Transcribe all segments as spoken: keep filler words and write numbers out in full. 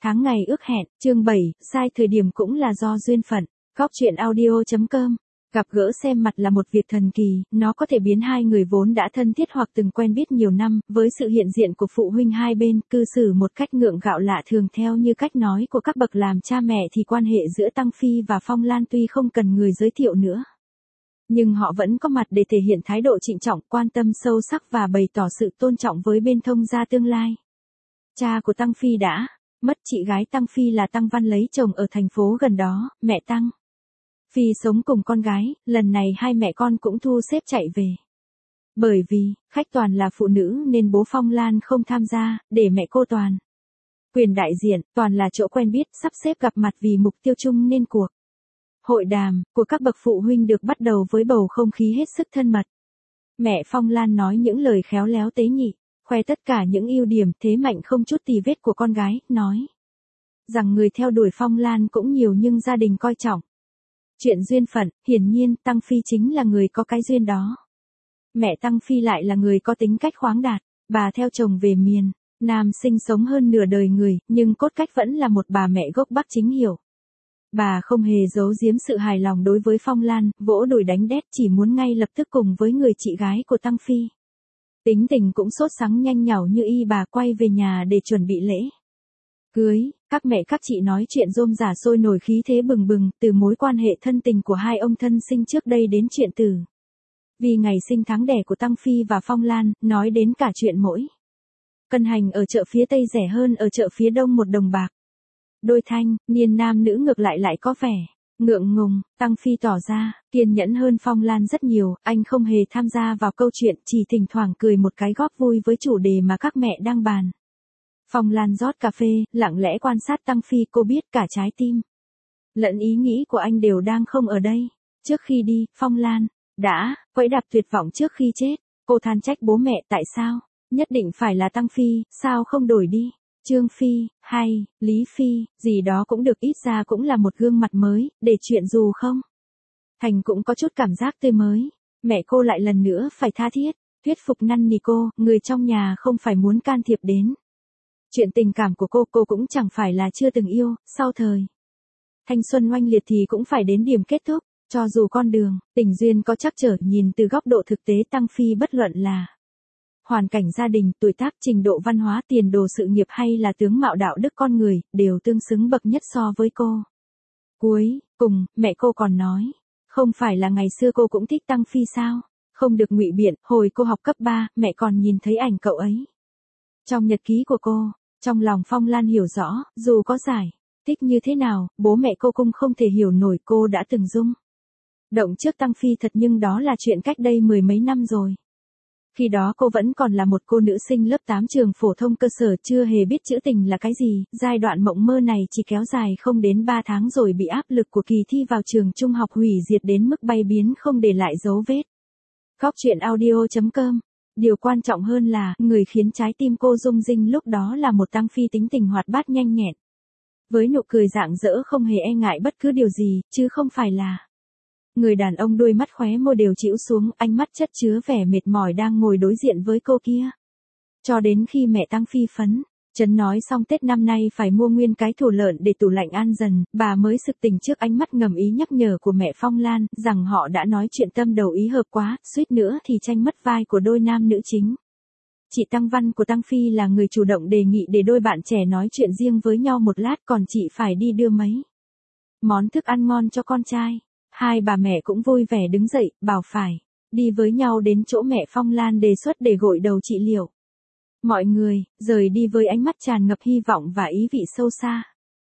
Tháng ngày ước hẹn, chương bảy, sai thời điểm cũng là do duyên phận. Góc truyện audio chấm com. Gặp gỡ xem mặt là một việc thần kỳ, nó có thể biến hai người vốn đã thân thiết hoặc từng quen biết nhiều năm, với sự hiện diện của phụ huynh hai bên, cư xử một cách ngượng gạo lạ thường theo như cách nói của các bậc làm cha mẹ thì quan hệ giữa Tăng Phi và Phong Lan tuy không cần người giới thiệu nữa. Nhưng họ vẫn có mặt để thể hiện thái độ trịnh trọng, quan tâm sâu sắc và bày tỏ sự tôn trọng với bên thông gia tương lai. Cha của Tăng Phi đã mất, chị gái Tăng Phi là Tăng Văn lấy chồng ở thành phố gần đó, mẹ Tăng Phi sống cùng con gái, lần này hai mẹ con cũng thu xếp chạy về. Bởi vì, khách toàn là phụ nữ nên bố Phong Lan không tham gia, để mẹ cô toàn quyền đại diện, toàn là chỗ quen biết, sắp xếp gặp mặt vì mục tiêu chung nên cuộc hội đàm của các bậc phụ huynh được bắt đầu với bầu không khí hết sức thân mật. Mẹ Phong Lan nói những lời khéo léo tế nhị, khoe tất cả những ưu điểm thế mạnh không chút tì vết của con gái, nói rằng người theo đuổi Phong Lan cũng nhiều nhưng gia đình coi trọng chuyện duyên phận, hiển nhiên Tăng Phi chính là người có cái duyên đó. Mẹ Tăng Phi lại là người có tính cách khoáng đạt, bà theo chồng về miền Nam sinh sống hơn nửa đời người, nhưng cốt cách vẫn là một bà mẹ gốc Bắc chính hiểu. Bà không hề giấu giếm sự hài lòng đối với Phong Lan, vỗ đùi đánh đét chỉ muốn ngay lập tức cùng với người chị gái của Tăng Phi. Tính tình cũng sốt sắng nhanh nhảu như y bà quay về nhà để chuẩn bị lễ cưới, các mẹ các chị nói chuyện rôm rả sôi nổi khí thế bừng bừng, từ mối quan hệ thân tình của hai ông thân sinh trước đây đến chuyện từ vì ngày sinh tháng đẻ của Tăng Phi và Phong Lan, nói đến cả chuyện mỗi cân hành ở chợ phía Tây rẻ hơn ở chợ phía Đông một đồng bạc. Đôi thanh niên nam nữ ngược lại lại có vẻ ngượng ngùng. Tăng Phi tỏ ra kiên nhẫn hơn Phong Lan rất nhiều, anh không hề tham gia vào câu chuyện, chỉ thỉnh thoảng cười một cái góp vui với chủ đề mà các mẹ đang bàn. Phong Lan rót cà phê, lặng lẽ quan sát Tăng Phi, cô biết cả trái tim lẫn ý nghĩ của anh đều đang không ở đây. Trước khi đi, Phong Lan đã quẫy đạp tuyệt vọng trước khi chết. Cô than trách bố mẹ, tại sao nhất định phải là Tăng Phi, sao không đổi đi Trương Phi, hay Lý Phi, gì đó cũng được, ít ra cũng là một gương mặt mới, để chuyện dù không thành cũng có chút cảm giác tươi mới. Mẹ cô lại lần nữa phải tha thiết thuyết phục năn nỉ cô, người trong nhà không phải muốn can thiệp đến chuyện tình cảm của cô, cô cũng chẳng phải là chưa từng yêu, sau thời thanh xuân oanh liệt thì cũng phải đến điểm kết thúc, cho dù con đường tình duyên có trắc trở. Nhìn từ góc độ thực tế, Tăng Phi bất luận là hoàn cảnh gia đình, tuổi tác, trình độ văn hóa, tiền đồ sự nghiệp hay là tướng mạo đạo đức con người, đều tương xứng bậc nhất so với cô. Cuối cùng, mẹ cô còn nói, không phải là ngày xưa cô cũng thích Tăng Phi sao? Không được ngụy biện, hồi cô học cấp ba, mẹ còn nhìn thấy ảnh cậu ấy trong nhật ký của cô. Trong lòng Phong Lan hiểu rõ, dù có giải thích như thế nào, bố mẹ cô cũng không thể hiểu nổi cô đã từng rung động trước Tăng Phi thật, nhưng đó là chuyện cách đây mười mấy năm rồi. Khi đó cô vẫn còn là một cô nữ sinh lớp tám trường phổ thông cơ sở, chưa hề biết chữ tình là cái gì. Giai đoạn mộng mơ này chỉ kéo dài không đến ba tháng rồi bị áp lực của kỳ thi vào trường trung học hủy diệt đến mức bay biến không để lại dấu vết. Góc truyện audio chấm com. Điều quan trọng hơn là, người khiến trái tim cô rung rinh lúc đó là một Tăng Phi tính tình hoạt bát nhanh nhẹn, với nụ cười rạng rỡ không hề e ngại bất cứ điều gì, chứ không phải là người đàn ông đôi mắt khóe môi đều chĩu xuống, ánh mắt chất chứa vẻ mệt mỏi đang ngồi đối diện với cô kia. Cho đến khi mẹ Tăng Phi phấn chấn nói xong Tết năm nay phải mua nguyên cái thủ lợn để tủ lạnh ăn dần, bà mới sực tỉnh trước ánh mắt ngầm ý nhắc nhở của mẹ Phong Lan, rằng họ đã nói chuyện tâm đầu ý hợp quá, suýt nữa thì tranh mất vai của đôi nam nữ chính. Chị Tăng Văn của Tăng Phi là người chủ động đề nghị để đôi bạn trẻ nói chuyện riêng với nhau một lát, còn chị phải đi đưa mấy món thức ăn ngon cho con trai. Hai bà mẹ cũng vui vẻ đứng dậy, bảo phải đi với nhau đến chỗ mẹ Phong Lan đề xuất để gội đầu trị liệu. Mọi người rời đi với ánh mắt tràn ngập hy vọng và ý vị sâu xa.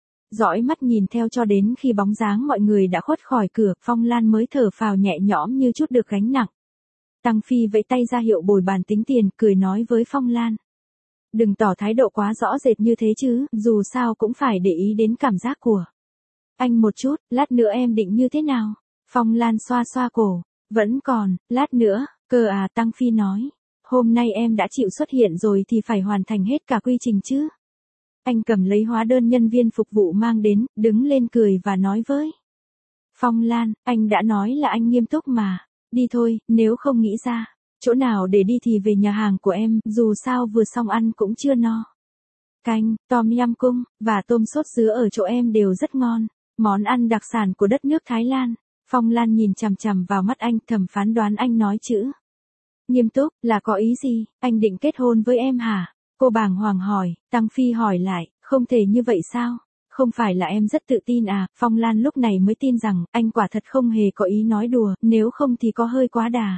Dõi mắt nhìn theo cho đến khi bóng dáng mọi người đã khuất khỏi cửa, Phong Lan mới thở phào nhẹ nhõm như chút được gánh nặng. Tăng Phi vẫy tay ra hiệu bồi bàn tính tiền, cười nói với Phong Lan, đừng tỏ thái độ quá rõ rệt như thế chứ, dù sao cũng phải để ý đến cảm giác của anh một chút, lát nữa em định như thế nào? Phong Lan xoa xoa cổ, vẫn còn, lát nữa, cơ à. Tăng Phi nói, hôm nay em đã chịu xuất hiện rồi thì phải hoàn thành hết cả quy trình chứ. Anh cầm lấy hóa đơn nhân viên phục vụ mang đến, đứng lên cười và nói với Phong Lan, anh đã nói là anh nghiêm túc mà, đi thôi, nếu không nghĩ ra chỗ nào để đi thì về nhà hàng của em, dù sao vừa xong ăn cũng chưa no. canh, tom yum cung, và tôm sốt dứa ở chỗ em đều rất ngon. Món ăn đặc sản của đất nước Thái Lan. Phong Lan nhìn chằm chằm vào mắt anh, thầm phán đoán anh nói chữ nghiêm túc, là có ý gì, anh định kết hôn với em hả? Cô bàng hoàng hỏi, Tăng Phi hỏi lại, không thể như vậy sao? Không phải là em rất tự tin à? Phong Lan lúc này mới tin rằng, anh quả thật không hề có ý nói đùa, nếu không thì có hơi quá đà.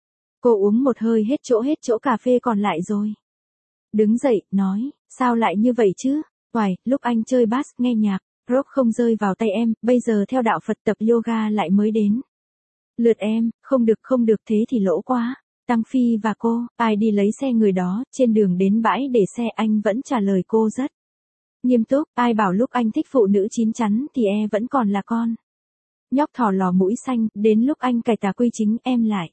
Cô uống một hơi hết chỗ hết chỗ cà phê còn lại rồi. Đứng dậy, nói, sao lại như vậy chứ? Hoài, lúc anh chơi bass, nghe nhạc, rock không rơi vào tay em, bây giờ theo đạo Phật tập yoga lại mới đến. Lượt em, không được không được thế thì lỗ quá. Tăng Phi và cô, ai đi lấy xe người đó, trên đường đến bãi để xe anh vẫn trả lời cô rất nghiêm túc, ai bảo lúc anh thích phụ nữ chín chắn thì e vẫn còn là con nhóc thỏ lò mũi xanh, đến lúc anh cải tà quy chính em lại.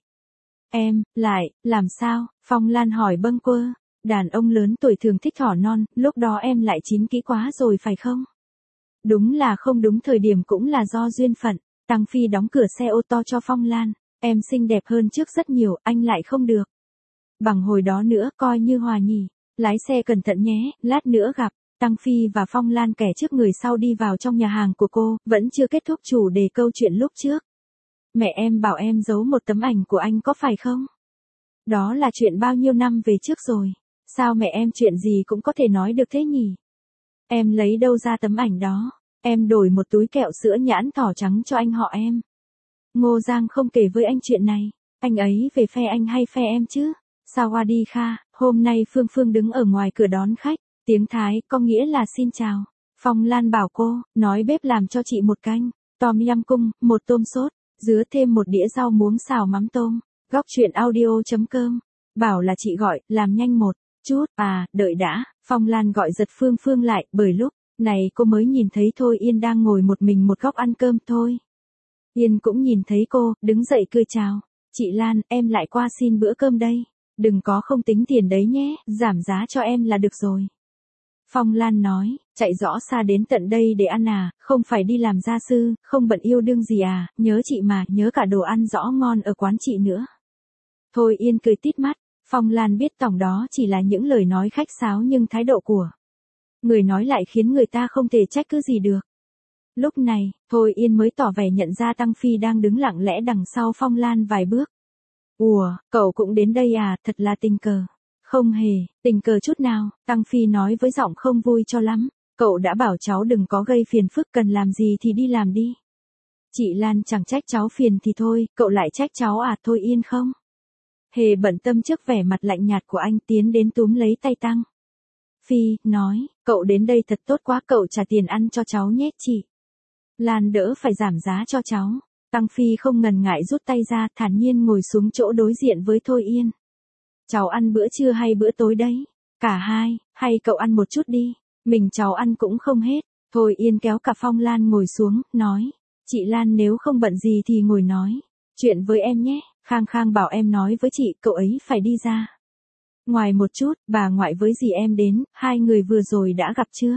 Em, lại, làm sao? Phong Lan hỏi bâng quơ. Đàn ông lớn tuổi thường thích thỏ non, lúc đó em lại chín kỹ quá rồi phải không? Đúng là không đúng thời điểm cũng là do duyên phận. Tăng Phi đóng cửa xe ô tô cho Phong Lan. Em xinh đẹp hơn trước rất nhiều, anh lại không được. Bằng hồi đó nữa, coi như hòa nhỉ. Lái xe cẩn thận nhé, lát nữa gặp. Tăng Phi và Phong Lan kẻ trước người sau đi vào trong nhà hàng của cô, vẫn chưa kết thúc chủ đề câu chuyện lúc trước. Mẹ em bảo em giấu một tấm ảnh của anh có phải không? Đó là chuyện bao nhiêu năm về trước rồi. Sao mẹ em chuyện gì cũng có thể nói được thế nhỉ? Em lấy đâu ra tấm ảnh đó? Em đổi một túi kẹo sữa nhãn thỏ trắng cho anh họ em. Ngô Giang không kể với anh chuyện này. Anh ấy về phe anh hay phe em chứ? Sawadi Kha, hôm nay Phương Phương đứng ở ngoài cửa đón khách. Tiếng Thái có nghĩa là xin chào. Phong Lan bảo cô, nói bếp làm cho chị một canh, tom yum cung, một tôm sốt, dứa thêm một đĩa rau muống xào mắm tôm. Góc chuyện audio.com. Bảo là chị gọi, làm nhanh một chút, à, đợi đã. Phong Lan gọi giật Phương Phương lại, bởi lúc này cô mới nhìn thấy Thôi Yên đang ngồi một mình một góc ăn cơm thôi. Yên cũng nhìn thấy cô, đứng dậy cười chào. Chị Lan, em lại qua xin bữa cơm đây. Đừng có không tính tiền đấy nhé, giảm giá cho em là được rồi. Phong Lan nói, chạy rõ xa đến tận đây để ăn à, không phải đi làm gia sư, không bận yêu đương gì à, nhớ chị mà, nhớ cả đồ ăn rõ ngon ở quán chị nữa. Thôi Yên cười tít mắt, Phong Lan biết tổng đó chỉ là những lời nói khách sáo nhưng thái độ của người nói lại khiến người ta không thể trách cứ gì được. Lúc này, Thôi Yên mới tỏ vẻ nhận ra Tăng Phi đang đứng lặng lẽ đằng sau Phong Lan vài bước. Ủa, cậu cũng đến đây à, thật là tình cờ. Không hề, tình cờ chút nào, Tăng Phi nói với giọng không vui cho lắm. Cậu đã bảo cháu đừng có gây phiền phức, cần làm gì thì đi làm đi. Chị Lan chẳng trách cháu phiền thì thôi, cậu lại trách cháu à? Thôi Yên không hề bận tâm trước vẻ mặt lạnh nhạt của anh, tiến đến túm lấy tay Tăng Phi, nói, cậu đến đây thật tốt quá, cậu trả tiền ăn cho cháu nhé chị Lan, đỡ phải giảm giá cho cháu. Tăng Phi không ngần ngại rút tay ra, thản nhiên ngồi xuống chỗ đối diện với Thôi Yên. Cháu ăn bữa trưa hay bữa tối đấy? Cả hai, hay cậu ăn một chút đi, mình cháu ăn cũng không hết. Thôi Yên kéo cả Phong Lan ngồi xuống, nói, chị Lan nếu không bận gì thì ngồi nói chuyện với em nhé. Khang Khang bảo em nói với chị, cậu ấy phải đi ra ngoài một chút, bà ngoại với dì em đến, hai người vừa rồi đã gặp chưa?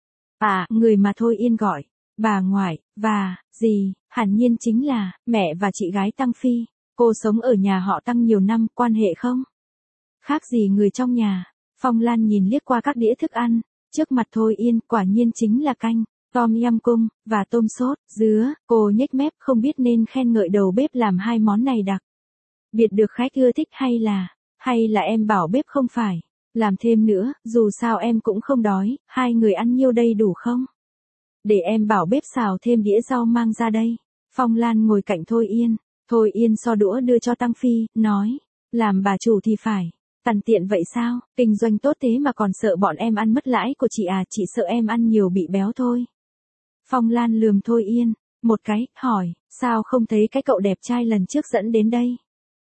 À, người mà Thôi Yên gọi, bà ngoại, và, dì, hẳn nhiên chính là, mẹ và chị gái Tăng Phi. Cô sống ở nhà họ Tăng nhiều năm, quan hệ không khác gì người trong nhà. Phong Lan nhìn liếc qua các đĩa thức ăn, trước mặt Thôi Yên, quả nhiên chính là canh, tom yum cung, và tôm sốt, dứa. Cô nhếch mép không biết nên khen ngợi đầu bếp làm hai món này đặc biệt được khách ưa thích hay là, hay là em bảo bếp không phải làm thêm nữa, dù sao em cũng không đói, hai người ăn nhiêu đây đủ không? Để em bảo bếp xào thêm đĩa rau mang ra đây. Phong Lan ngồi cạnh Thôi Yên, Thôi Yên so đũa đưa cho Tăng Phi, nói, làm bà chủ thì phải tằn tiện vậy sao, kinh doanh tốt thế mà còn sợ bọn em ăn mất lãi của chị à, chị sợ em ăn nhiều bị béo thôi. Phong Lan lườm Thôi Yên một cái, hỏi, sao không thấy cái cậu đẹp trai lần trước dẫn đến đây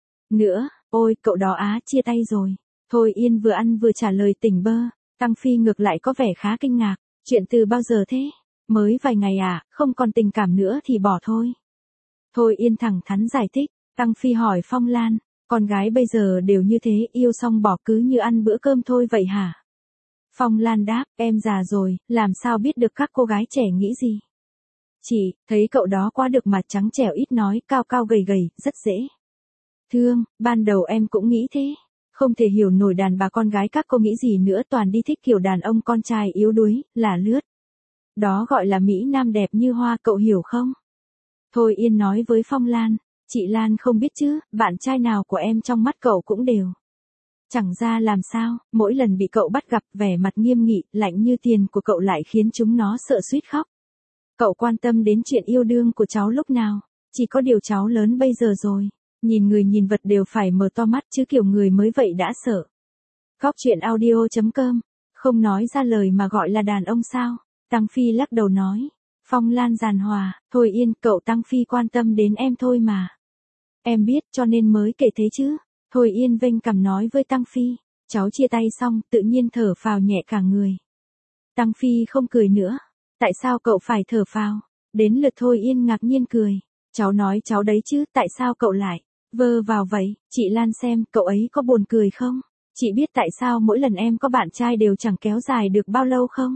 nữa? Ôi, cậu đó á, chia tay rồi. Thôi Yên vừa ăn vừa trả lời tỉnh bơ. Tăng Phi ngược lại có vẻ khá kinh ngạc, chuyện từ bao giờ thế? Mới vài ngày à, không còn tình cảm nữa thì bỏ thôi. Thôi Yên thẳng thắn giải thích. Tăng Phi hỏi Phong Lan, con gái bây giờ đều như thế, yêu xong bỏ cứ như ăn bữa cơm thôi vậy hả? Phong Lan đáp, em già rồi, làm sao biết được các cô gái trẻ nghĩ gì? Chị, thấy cậu đó quá được mà, trắng trẻo ít nói, cao cao gầy gầy, rất dễ thương, ban đầu em cũng nghĩ thế. Không thể hiểu nổi đàn bà con gái các cô nghĩ gì nữa, toàn đi thích kiểu đàn ông con trai yếu đuối, là lướt. Đó gọi là Mỹ Nam đẹp như hoa, cậu hiểu không? Thôi Yên nói với Phong Lan, chị Lan không biết chứ, bạn trai nào của em trong mắt cậu cũng đều. Chẳng ra làm sao, mỗi lần bị cậu bắt gặp vẻ mặt nghiêm nghị, lạnh như tiền của cậu lại khiến chúng nó sợ suýt khóc. Cậu quan tâm đến chuyện yêu đương của cháu lúc nào? Chỉ có điều cháu lớn bây giờ rồi. Nhìn người nhìn vật đều phải mở to mắt chứ kiểu người mới vậy đã sợ. Góc chuyện audio chấm com. Không nói ra lời mà gọi là đàn ông sao? Tăng Phi lắc đầu nói. Phong Lan giàn hòa, thôi Yên, cậu Tăng Phi quan tâm đến em thôi mà. Em biết cho nên mới kể thế chứ. Thôi Yên vênh cằm nói với Tăng Phi. Cháu chia tay xong, tự nhiên thở phào nhẹ cả người. Tăng Phi không cười nữa. Tại sao cậu phải thở phào? Đến lượt Thôi Yên ngạc nhiên cười. Cháu nói cháu đấy chứ, tại sao cậu lại vơ vào vậy? Chị Lan xem, cậu ấy có buồn cười không? Chị biết tại sao mỗi lần em có bạn trai đều chẳng kéo dài được bao lâu không?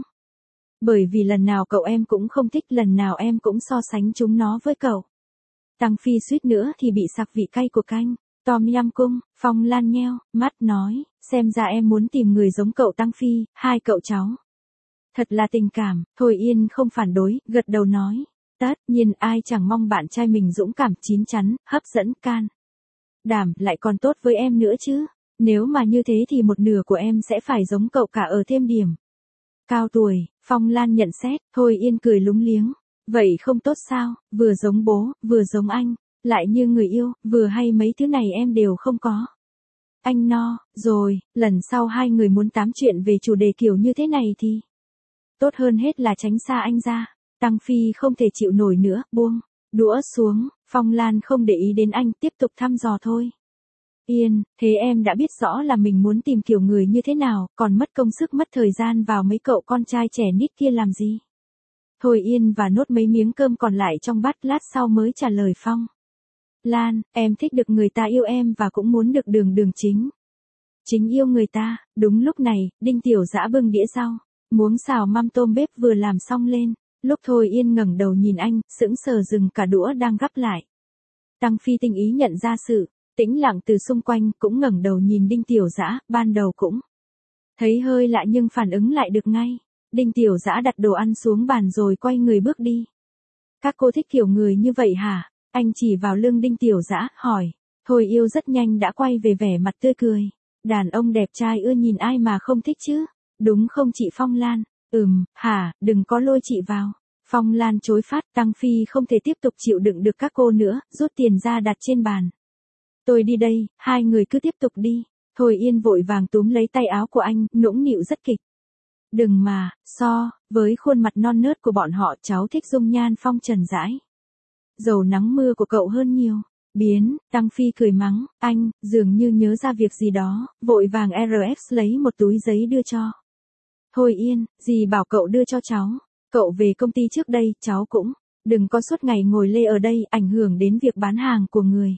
Bởi vì lần nào cậu em cũng không thích, lần nào em cũng so sánh chúng nó với cậu. Tăng Phi suýt nữa thì bị sặc vị cay của canh. Tom Yam Cung, Phong Lan nheo mắt nói, xem ra em muốn tìm người giống cậu Tăng Phi, hai cậu cháu. Thật là tình cảm, Thôi Yên không phản đối, gật đầu nói. Tất nhiên ai chẳng mong bạn trai mình dũng cảm, chín chắn, hấp dẫn, can đảm, lại còn tốt với em nữa chứ. Nếu mà như thế thì một nửa của em sẽ phải giống cậu cả ở thêm điểm. Cao tuổi, Phong Lan nhận xét, Thôi Yên cười lúng liếng. Vậy không tốt sao, vừa giống bố, vừa giống anh, lại như người yêu, vừa hay mấy thứ này em đều không có. Anh no, rồi, lần sau hai người muốn tám chuyện về chủ đề kiểu như thế này thì tốt hơn hết là tránh xa anh ra. Tăng Phi không thể chịu nổi nữa, buông đũa xuống, Phong Lan không để ý đến anh, tiếp tục thăm dò Thôi Yên, thế em đã biết rõ là mình muốn tìm kiểu người như thế nào, còn mất công sức mất thời gian vào mấy cậu con trai trẻ nít kia làm gì? Thôi Yên và nốt mấy miếng cơm còn lại trong bát, lát sau mới trả lời Phong Lan, em thích được người ta yêu em và cũng muốn được đường đường chính. Chính yêu người ta. Đúng lúc này, Đinh Tiểu Dã bưng đĩa rau, muống xào măm tôm bếp vừa làm xong lên. Lúc Thôi Yên ngẩng đầu nhìn anh, sững sờ dừng cả đũa đang gắp lại. Tăng Phi tinh ý nhận ra sự tĩnh lặng từ xung quanh, cũng ngẩng đầu nhìn Đinh Tiểu Dã, ban đầu cũng thấy hơi lạ nhưng phản ứng lại được ngay. Đinh Tiểu Dã đặt đồ ăn xuống bàn rồi quay người bước đi. Các cô thích kiểu người như vậy hả? Anh chỉ vào lưng Đinh Tiểu Dã, hỏi. Thôi Yêu rất nhanh đã quay về vẻ mặt tươi cười. Đàn ông đẹp trai ưa nhìn ai mà không thích chứ? Đúng không chị Phong Lan? Ừm, hả, đừng có lôi chị vào. Phong Lan chối phát, Tăng Phi không thể tiếp tục chịu đựng được các cô nữa, rút tiền ra đặt trên bàn. Tôi đi đây, hai người cứ tiếp tục đi. Thôi Yên vội vàng túm lấy tay áo của anh, nũng nịu rất kịch. Đừng mà, so, với khuôn mặt non nớt của bọn họ, cháu thích dung nhan phong trần rãi. Dầu nắng mưa của cậu hơn nhiều. Biến, Tăng Phi cười mắng, anh, dường như nhớ ra việc gì đó, vội vàng rờ ép lấy một túi giấy đưa cho. Thôi Yên, dì bảo cậu đưa cho cháu. Cậu về công ty trước đây, cháu cũng đừng có suốt ngày ngồi lê ở đây, ảnh hưởng đến việc bán hàng của người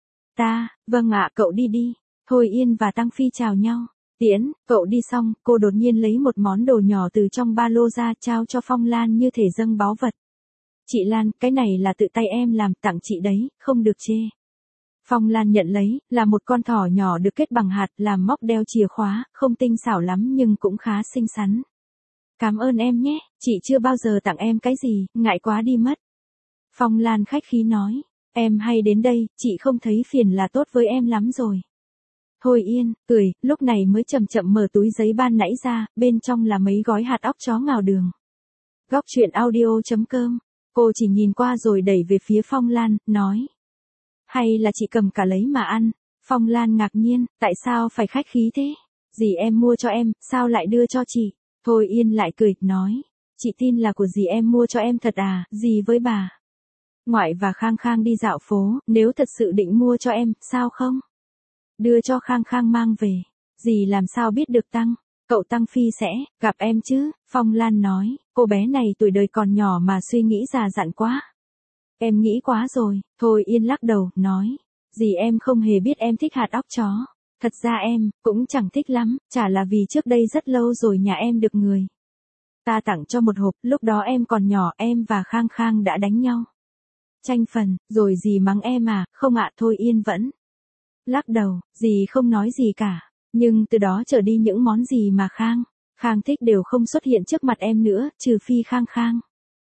ta. Vâng ạ, cậu đi đi. Thôi Yên và Tăng Phi chào nhau. Tiễn, cậu đi xong, cô đột nhiên lấy một món đồ nhỏ từ trong ba lô ra, trao cho Phong Lan như thể dâng báu vật. Chị Lan, cái này là tự tay em làm, tặng chị đấy, không được chê. Phong Lan nhận lấy, là một con thỏ nhỏ được kết bằng hạt, làm móc đeo chìa khóa, không tinh xảo lắm nhưng cũng khá xinh xắn. Cảm ơn em nhé, chị chưa bao giờ tặng em cái gì, ngại quá đi mất. Phong Lan khách khí nói, em hay đến đây, chị không thấy phiền là tốt với em lắm rồi. Thôi Yên, cười, lúc này mới chậm chậm mở túi giấy ban nãy ra, bên trong là mấy gói hạt óc chó ngào đường. Góc chuyện audio chấm com. Cô chỉ nhìn qua rồi đẩy về phía Phong Lan, nói. Hay là chị cầm cả lấy mà ăn? Phong Lan ngạc nhiên, tại sao phải khách khí thế? Dì em mua cho em, sao lại đưa cho chị? Thôi Yên lại cười, nói. Chị tin là của dì em mua cho em thật à, dì với bà ngoại và Khang Khang đi dạo phố, nếu thật sự định mua cho em, sao không? Đưa cho Khang Khang mang về. Dì làm sao biết được Tăng? Cậu Tăng Phi sẽ gặp em chứ? Phong Lan nói, cô bé này tuổi đời còn nhỏ mà suy nghĩ già dặn quá. Em nghĩ quá rồi. Thôi Yên lắc đầu, nói. Dì em không hề biết em thích hạt óc chó. Thật ra em cũng chẳng thích lắm, chả là vì trước đây rất lâu rồi nhà em được người ta tặng cho một hộp, lúc đó em còn nhỏ, em và Khang Khang đã đánh nhau. Tranh phần, rồi dì mắng em à? Không ạ. Thôi Yên vẫn lắc đầu, dì không nói gì cả. Nhưng từ đó trở đi những món gì mà Khang, Khang thích đều không xuất hiện trước mặt em nữa, trừ phi Khang Khang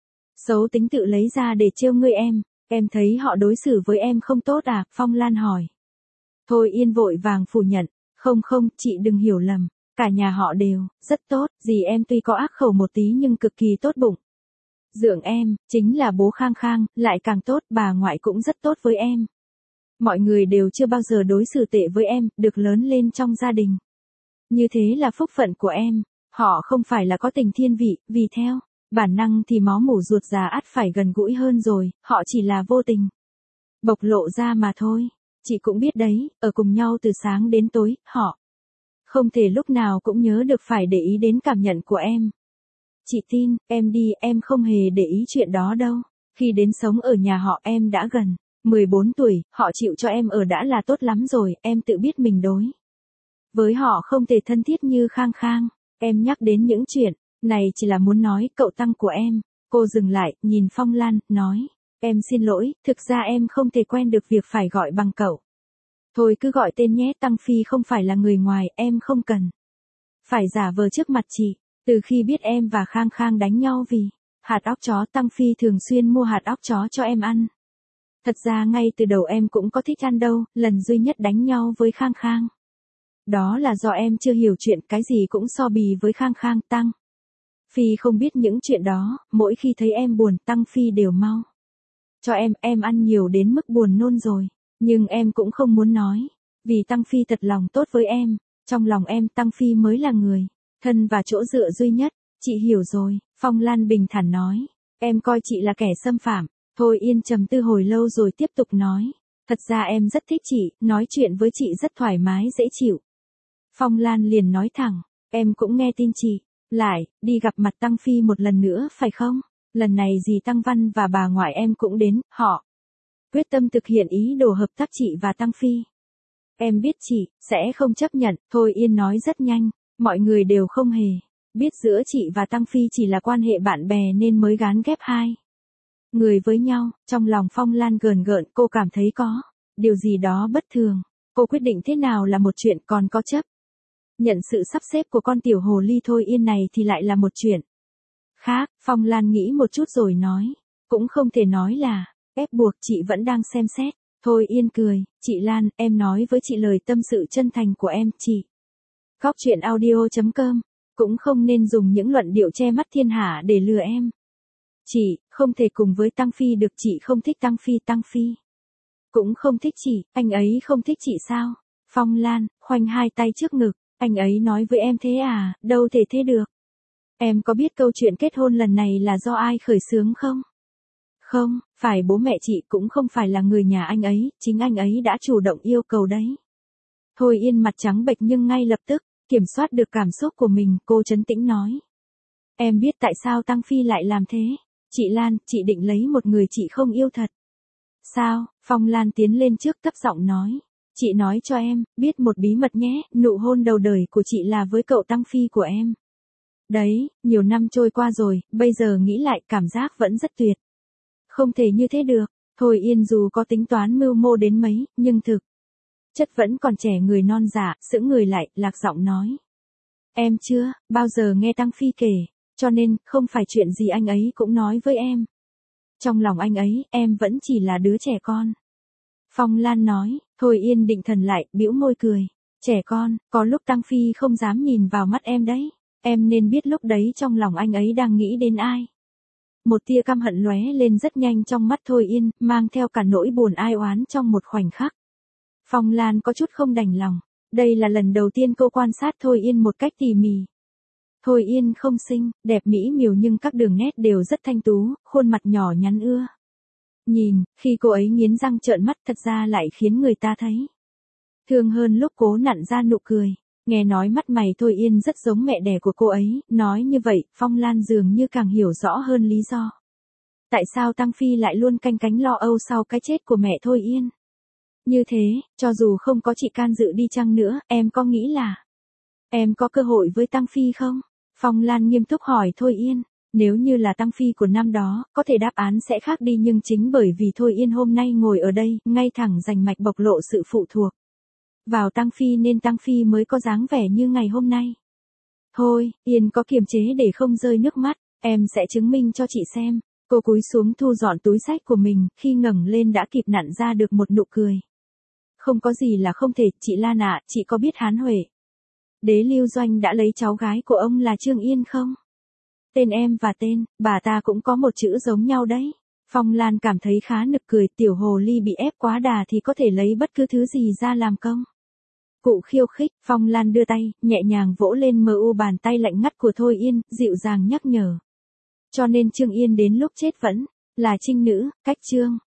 xấu tính tự lấy ra để trêu ngươi em. Em thấy họ đối xử với em không tốt à? Phong Lan hỏi. Thôi Yên vội vàng phủ nhận. Không không, chị đừng hiểu lầm. Cả nhà họ đều, rất tốt, dì em tuy có ác khẩu một tí nhưng cực kỳ tốt bụng. Dượng em, chính là bố Khang Khang, lại càng tốt, bà ngoại cũng rất tốt với em. Mọi người đều chưa bao giờ đối xử tệ với em, được lớn lên trong gia đình. Như thế là phúc phận của em. Họ không phải là có tình thiên vị, vì theo bản năng thì máu mủ ruột già ắt phải gần gũi hơn rồi, họ chỉ là vô tình bộc lộ ra mà thôi. Chị cũng biết đấy, ở cùng nhau từ sáng đến tối, họ không thể lúc nào cũng nhớ được phải để ý đến cảm nhận của em. Chị tin, em đi, em không hề để ý chuyện đó đâu. Khi đến sống ở nhà họ em đã gần mười bốn tuổi, họ chịu cho em ở đã là tốt lắm rồi, em tự biết mình đối với họ không thể thân thiết như Khang Khang. Em nhắc đến những chuyện này chỉ là muốn nói cậu Tăng của em. Cô dừng lại, nhìn Phong Lan, nói. Em xin lỗi, thực ra em không thể quen được việc phải gọi bằng cậu. Thôi cứ gọi tên nhé, Tăng Phi không phải là người ngoài, em không cần phải giả vờ trước mặt chị. Từ khi biết em và Khang Khang đánh nhau vì hạt óc chó, Tăng Phi thường xuyên mua hạt óc chó cho em ăn. Thật ra ngay từ đầu em cũng có thích ăn đâu, lần duy nhất đánh nhau với Khang Khang. Đó là do em chưa hiểu chuyện, cái gì cũng so bì với Khang Khang. Tăng Phi không biết những chuyện đó, mỗi khi thấy em buồn, Tăng Phi đều mau cho em, em ăn nhiều đến mức buồn nôn rồi. Nhưng em cũng không muốn nói, vì Tăng Phi thật lòng tốt với em. Trong lòng em, Tăng Phi mới là người thân và chỗ dựa duy nhất. Chị hiểu rồi, Phong Lan bình thản nói. Em coi chị là kẻ xâm phạm. Thôi Yên trầm tư hồi lâu rồi tiếp tục nói. Thật ra em rất thích chị, nói chuyện với chị rất thoải mái dễ chịu. Phong Lan liền nói thẳng, em cũng nghe tin chị lại đi gặp mặt Tăng Phi một lần nữa phải không? Lần này dì Tăng Văn và bà ngoại em cũng đến, họ quyết tâm thực hiện ý đồ hợp tác chị và Tăng Phi. Em biết chị sẽ không chấp nhận. Thôi Yên nói rất nhanh, mọi người đều không hề biết giữa chị và Tăng Phi chỉ là quan hệ bạn bè nên mới gán ghép hai người với nhau. Trong lòng Phong Lan gờn gợn, cô cảm thấy có điều gì đó bất thường. Cô quyết định thế nào là một chuyện, còn có chấp nhận sự sắp xếp của con tiểu hồ ly Thôi Yên này thì lại là một chuyện khác. Phong Lan nghĩ một chút rồi nói, cũng không thể nói là ép buộc, chị vẫn đang xem xét. Thôi Yên cười, chị Lan, em nói với chị lời tâm sự chân thành của em, chị. Góc truyện audio chấm com, cũng không nên dùng những luận điệu che mắt thiên hạ để lừa em. Chị, không thể cùng với Tăng Phi được, chị không thích Tăng Phi, Tăng Phi cũng không thích chị, anh ấy không thích chị sao? Phong Lan, khoanh hai tay trước ngực, anh ấy nói với em thế à, đâu thể thế được. Em có biết câu chuyện kết hôn lần này là do ai khởi xướng không? Không, phải bố mẹ chị, cũng không phải là người nhà anh ấy, chính anh ấy đã chủ động yêu cầu đấy. Thôi Yên mặt trắng bệch nhưng ngay lập tức kiểm soát được cảm xúc của mình, cô trấn tĩnh nói. Em biết tại sao Tăng Phi lại làm thế. Chị Lan, chị định lấy một người chị không yêu thật. Sao? Phong Lan tiến lên trước thấp giọng nói. Chị nói cho em biết một bí mật nhé, nụ hôn đầu đời của chị là với cậu Tăng Phi của em. Đấy, nhiều năm trôi qua rồi, bây giờ nghĩ lại cảm giác vẫn rất tuyệt. Không thể như thế được. Thôi Yên dù có tính toán mưu mô đến mấy, nhưng thực chất vẫn còn trẻ, người non dạ, sững người lại, lạc giọng nói. Em chưa bao giờ nghe Tăng Phi kể, cho nên không phải chuyện gì anh ấy cũng nói với em. Trong lòng anh ấy, em vẫn chỉ là đứa trẻ con. Phong Lan nói. Thôi Yên định thần lại, bĩu môi cười. Trẻ con, có lúc Tăng Phi không dám nhìn vào mắt em đấy. Em nên biết lúc đấy trong lòng anh ấy đang nghĩ đến ai. Một tia căm hận lóe lên rất nhanh trong mắt Thôi Yên, mang theo cả nỗi buồn ai oán trong một khoảnh khắc. Phong Lan có chút không đành lòng. Đây là lần đầu tiên cô quan sát Thôi Yên một cách tỉ mỉ. Thôi Yên không xinh, đẹp mỹ miều nhưng các đường nét đều rất thanh tú, khuôn mặt nhỏ nhắn ưa nhìn, khi cô ấy nghiến răng trợn mắt thật ra lại khiến người ta thấy thương hơn lúc cố nặn ra nụ cười. Nghe nói mắt mày Thôi Yên rất giống mẹ đẻ của cô ấy, nói như vậy, Phong Lan dường như càng hiểu rõ hơn lý do tại sao Tăng Phi lại luôn canh cánh lo âu sau cái chết của mẹ Thôi Yên. Như thế, cho dù không có chị can dự đi chăng nữa, em có nghĩ là em có cơ hội với Tăng Phi không? Phong Lan nghiêm túc hỏi Thôi Yên. Nếu như là Tăng Phi của năm đó, có thể đáp án sẽ khác đi, nhưng chính bởi vì Thôi Yên hôm nay ngồi ở đây, ngay thẳng rành mạch bộc lộ sự phụ thuộc Vào tăng phi nên tăng phi mới có dáng vẻ như ngày hôm nay. Thôi, Yên có kiềm chế để không rơi nước mắt, em sẽ chứng minh cho chị xem. Cô cúi xuống thu dọn túi xách của mình, khi ngẩng lên đã kịp nặn ra được một nụ cười. Không có gì là không thể, chị Lan ạ, chị có biết Hán Huệ Đế Lưu Doanh đã lấy cháu gái của ông là Trương Yên không? Tên em và tên, bà ta cũng có một chữ giống nhau đấy. Phong Lan cảm thấy khá nực cười, tiểu hồ ly bị ép quá đà thì có thể lấy bất cứ thứ gì ra làm công. Cụ khiêu khích, Phong Lan đưa tay, nhẹ nhàng vỗ lên mờ u bàn tay lạnh ngắt của Thôi Yên, dịu dàng nhắc nhở. Cho nên Trương Yên đến lúc chết vẫn là trinh nữ, cách Trương.